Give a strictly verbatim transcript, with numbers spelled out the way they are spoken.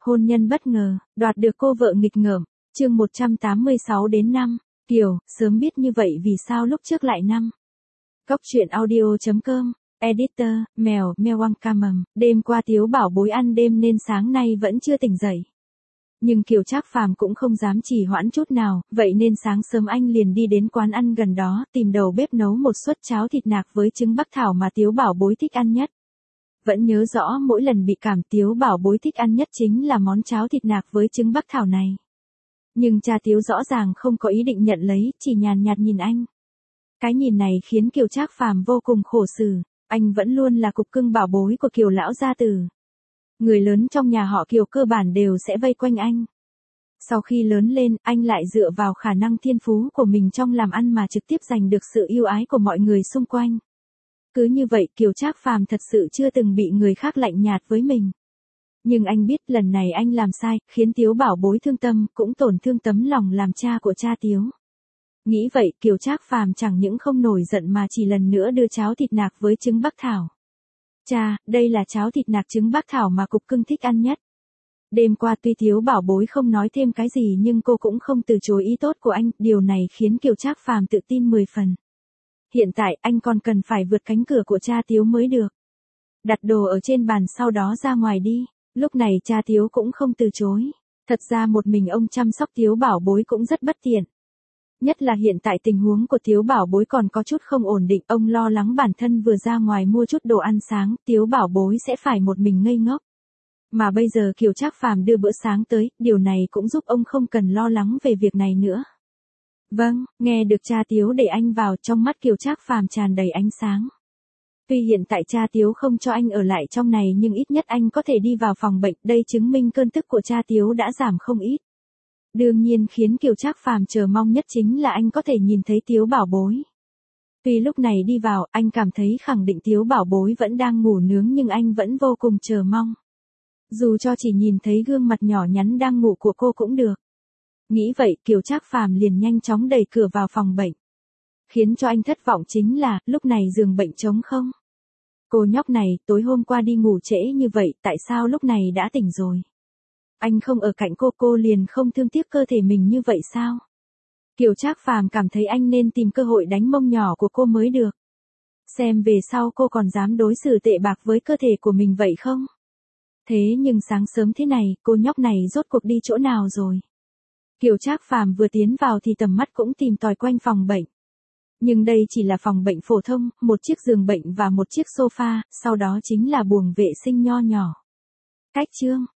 Hôn nhân bất ngờ, đoạt được cô vợ nghịch ngợm, chương một trăm tám mươi sáu đến năm, Kiều, sớm biết như vậy vì sao lúc trước lại năm. Góc truyện audio chấm com, Editor, mèo, mèo Wang ca mầm, đêm qua Tiếu bảo bối ăn đêm nên sáng nay vẫn chưa tỉnh dậy. Nhưng Kiều Trác Phàm cũng không dám trì hoãn chút nào, vậy nên sáng sớm anh liền đi đến quán ăn gần đó, tìm đầu bếp nấu một suất cháo thịt nạc với trứng bắc thảo mà Tiếu bảo bối thích ăn nhất. Vẫn nhớ rõ mỗi lần bị cảm Tiếu bảo bối thích ăn nhất chính là món cháo thịt nạc với trứng bắc thảo này. Nhưng cha Tiếu rõ ràng không có ý định nhận lấy, chỉ nhàn nhạt nhìn anh. Cái nhìn này khiến Kiều Trác Phàm vô cùng khổ sở, anh vẫn luôn là cục cưng bảo bối của Kiều lão gia tử. Người lớn trong nhà họ Kiều cơ bản đều sẽ vây quanh anh. Sau khi lớn lên, anh lại dựa vào khả năng thiên phú của mình trong làm ăn mà trực tiếp giành được sự yêu ái của mọi người xung quanh. Cứ như vậy Kiều Trác Phàm thật sự chưa từng bị người khác lạnh nhạt với mình. Nhưng anh biết lần này anh làm sai, khiến Tiếu bảo bối thương tâm, cũng tổn thương tấm lòng làm cha của cha Tiếu. Nghĩ vậy Kiều Trác Phàm chẳng những không nổi giận mà chỉ lần nữa đưa cháo thịt nạc với trứng bắc thảo. Cha, đây là cháo thịt nạc trứng bắc thảo mà cục cưng thích ăn nhất. Đêm qua tuy Tiếu bảo bối không nói thêm cái gì nhưng cô cũng không từ chối ý tốt của anh, điều này khiến Kiều Trác Phàm tự tin mười phần. Hiện tại anh còn cần phải vượt cánh cửa của cha Tiếu mới được. Đặt đồ ở trên bàn sau đó ra ngoài đi. Lúc này cha Tiếu cũng không từ chối. Thật ra một mình ông chăm sóc Tiếu bảo bối cũng rất bất tiện. Nhất là hiện tại tình huống của Tiếu bảo bối còn có chút không ổn định. Ông lo lắng bản thân vừa ra ngoài mua chút đồ ăn sáng, Tiếu bảo bối sẽ phải một mình ngây ngốc. Mà bây giờ Kiều Trác Phàm đưa bữa sáng tới, điều này cũng giúp ông không cần lo lắng về việc này nữa. Vâng, nghe được cha Tiếu để anh vào, trong mắt Kiều Trác Phàm tràn đầy ánh sáng. Tuy hiện tại cha Tiếu không cho anh ở lại trong này nhưng ít nhất anh có thể đi vào phòng bệnh, đây chứng minh cơn tức của cha Tiếu đã giảm không ít. Đương nhiên khiến Kiều Trác Phàm chờ mong nhất chính là anh có thể nhìn thấy Tiếu bảo bối. Tuy lúc này đi vào, anh cảm thấy khẳng định Tiếu bảo bối vẫn đang ngủ nướng nhưng anh vẫn vô cùng chờ mong. Dù cho chỉ nhìn thấy gương mặt nhỏ nhắn đang ngủ của cô cũng được. Nghĩ vậy Kiều Trác Phàm liền nhanh chóng đẩy cửa vào phòng bệnh. Khiến cho anh thất vọng chính là, lúc này giường bệnh trống không. Cô nhóc này, tối hôm qua đi ngủ trễ như vậy, tại sao lúc này đã tỉnh rồi? Anh không ở cạnh cô, cô liền không thương tiếc cơ thể mình như vậy sao? Kiều Trác Phàm cảm thấy anh nên tìm cơ hội đánh mông nhỏ của cô mới được. Xem về sau cô còn dám đối xử tệ bạc với cơ thể của mình vậy không? Thế nhưng sáng sớm thế này, cô nhóc này rốt cuộc đi chỗ nào rồi? Kiều Trác Phàm vừa tiến vào thì tầm mắt cũng tìm tòi quanh phòng bệnh. Nhưng đây chỉ là phòng bệnh phổ thông, một chiếc giường bệnh và một chiếc sofa, sau đó chính là buồng vệ sinh nho nhỏ. Cách chương,